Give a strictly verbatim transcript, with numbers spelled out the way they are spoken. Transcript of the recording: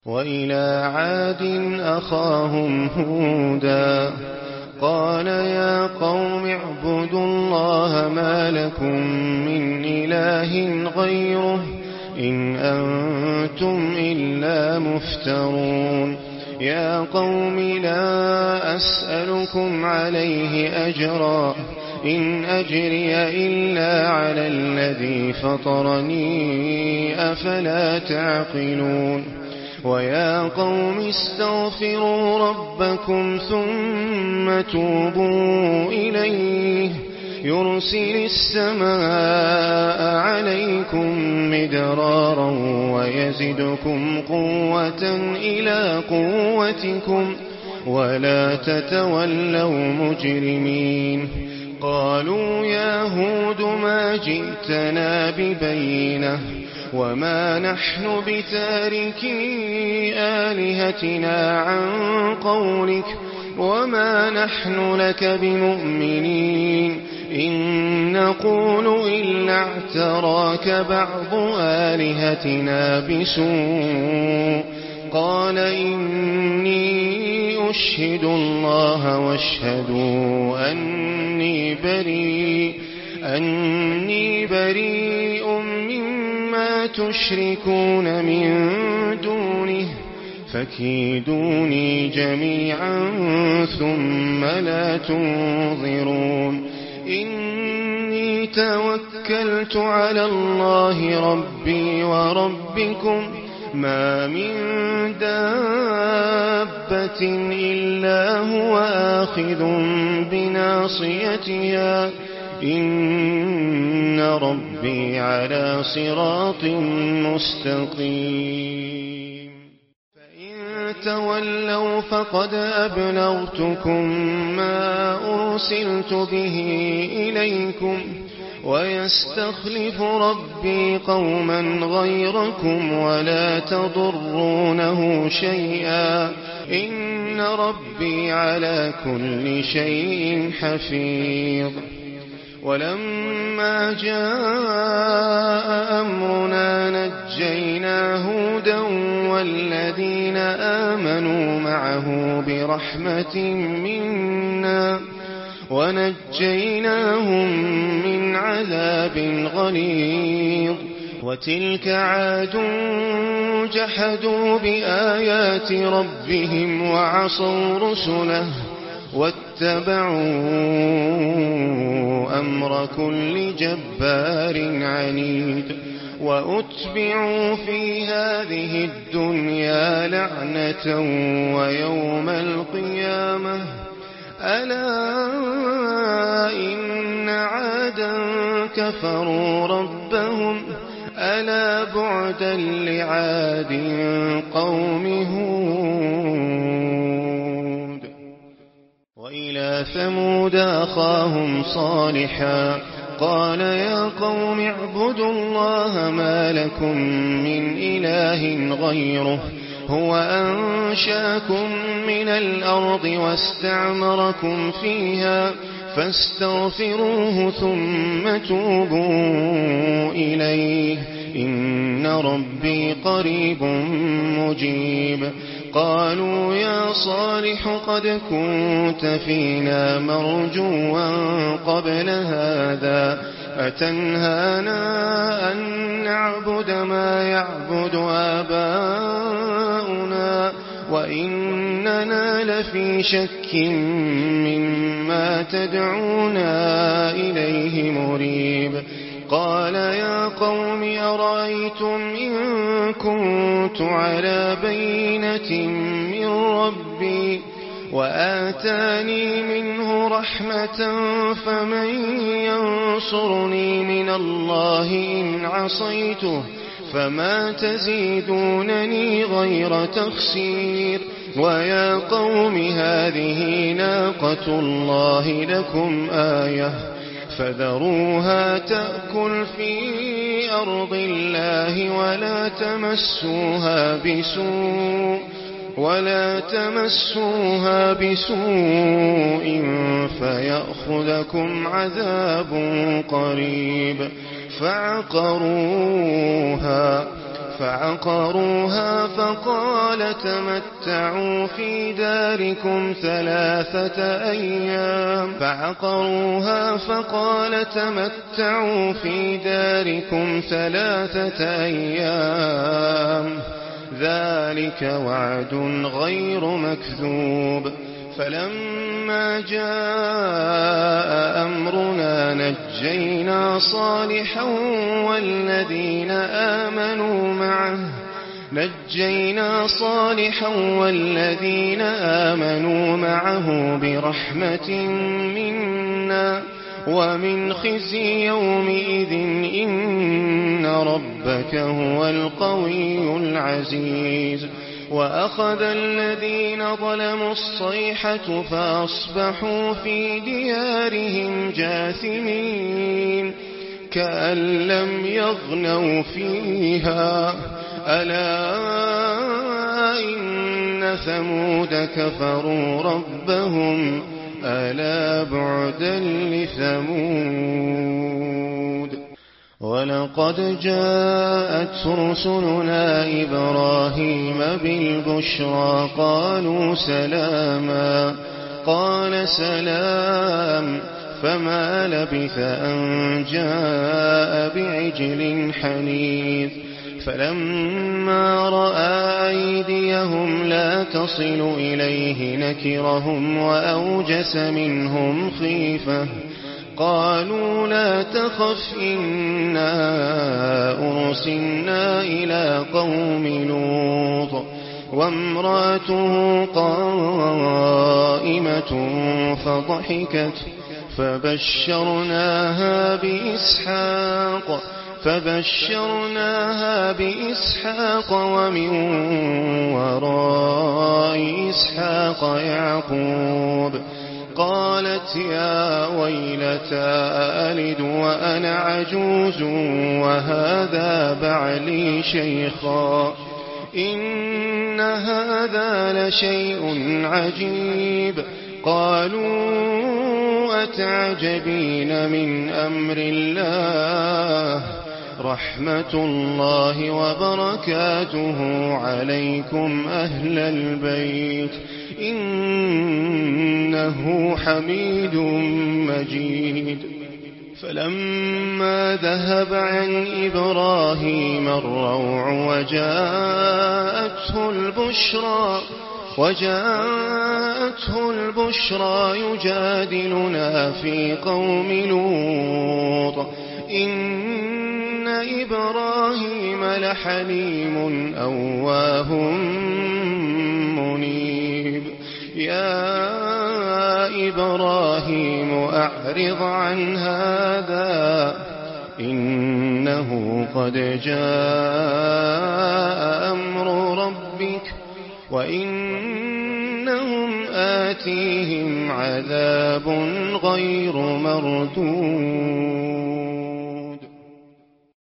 وإلى عاد أخاهم هودا قال يا قوم اعبدوا الله ما لكم من إله غيره إن أنتم إلا مفترون يا قوم لا أسألكم عليه أجرا إن أجري إلا على الذي فطرني أفلا تعقلون ويا قوم استغفروا ربكم ثم توبوا إليه يرسل السماء عليكم مدرارا ويزدكم قوة إلى قوتكم ولا تتولوا مجرمين قالوا يا هود ما جئتنا ببينة وما نحن بتاركي آلهتنا عن قولك وما نحن لك بمؤمنين إن نقول إلا اعتراك بعض آلهتنا بسوء قال إني أشهد الله واشهدوا أني بريء أني بريء مما تشركون من دونه فكيدوني جميعا ثم لا تنظرون إني توكلت على الله ربي وربكم ما من دابة إلا هو آخذ بناصيتها إن ربي على صراط مستقيم فإن تولوا فقد أبلغتكم ما أرسلت به إليكم ويستخلف ربي قوما غيركم ولا تضرونه شيئا إن ربي على كل شيء حفيظ ولما جاء أمرنا نجينا هودا والذين آمنوا معه برحمة منا ونجيناهم من عذاب غليظ وتلك عاد جحدوا بآيات ربهم وعصوا رسله واتبعوا أمر كل جبار عنيد وأتبعوا في هذه الدنيا لعنة ويوم القيامة ألا إن عادا كفروا ربهم ألا بعدا لعاد قوم هود وإلى ثمود أخاهم صالحا قال يا قوم اعبدوا الله ما لكم من إله غيره هو أنشاكم من الأرض واستعمركم فيها فاستغفروه ثم توبوا إليه إن ربي قريب مجيب قالوا يا صالح قد كنت فينا مرجوا قبل هذا أتنهانا أن نعبد ما يعبد آباؤنا وإننا لفي شك مما تدعونا إليه مريب قال يا قوم أرأيتم إن كنت على بينة من ربي وآتاني منه رحمة فمن ينصرني من الله إن عصيته فما تزيدونني غير تخسير ويا قوم هذه ناقة الله لكم آية فذروها تأكل في أرض الله ولا تمسوها بسوء ولا تمسوها بسوء فيأخذكم عذاب قريب فعقروها فعقروها فقال تمتعوا في داركم ثلاثة أيام فعقروها فقال تمتعوا في داركم ثلاثة أيام ذلك وعد غير مكذوب فلما جاء أمرنا نجينا صالحا والذين آمنوا معه نجينا صالحا والذين آمنوا معه برحمة منا ومن خزي يومئذ إن ربك هو القوي العزيز وأخذ الذين ظلموا الصيحة فأصبحوا في ديارهم جاثمين كأن لم يغنوا فيها ألا إن ثمود كفروا ربهم ألا بعدا لثمود ولقد جاءت رسلنا إبراهيم بالبشرى قالوا سلاما قال سلام فما لبث أن جاء بعجل حنيذ فلما رأى أيديهم لا تصل إليه نكرهم وأوجس منهم خيفة قالوا لا تخف إنا أرسلنا إلى قوم لوط وامرأته قائمة فضحكت فبشرناها بإسحاق فبشرناها بإسحاق ومن وراء إسحاق يعقوب قالت يا ويلتى ألد وأنا عجوز وهذا بعلي شيخا إن هذا لشيء عجيب قالوا أتعجبين من أمر الله رحمة الله وبركاته عليكم أهل البيت إنه حميد مجيد فلما ذهب عن إبراهيم الروع وجاءته البشرى وجاءته البشرى يجادلنا في قوم لوط إن إبراهيم لحليم أواه منيب يا إبراهيم أعرض عن هذا إنه قد جاء أمر ربك وإنهم آتيهم عذاب غير مردود